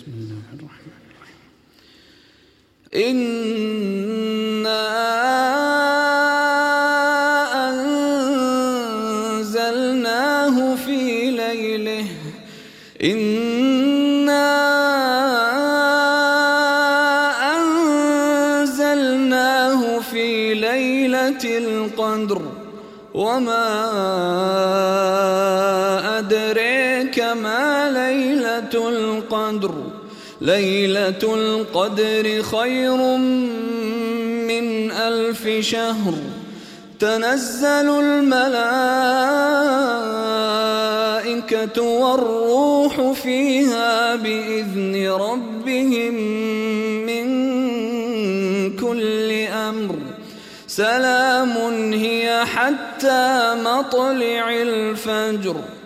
الله الرحمن الرحيم. إنا أنزلناه في ليلة القدر وما أدريك ما ليلة القدر ليلة القدر خير من 1000 شهر تنزل الملائكة والروح فيها بإذن ربهم من كل أمر سلام هي حتى مطلع الفجر.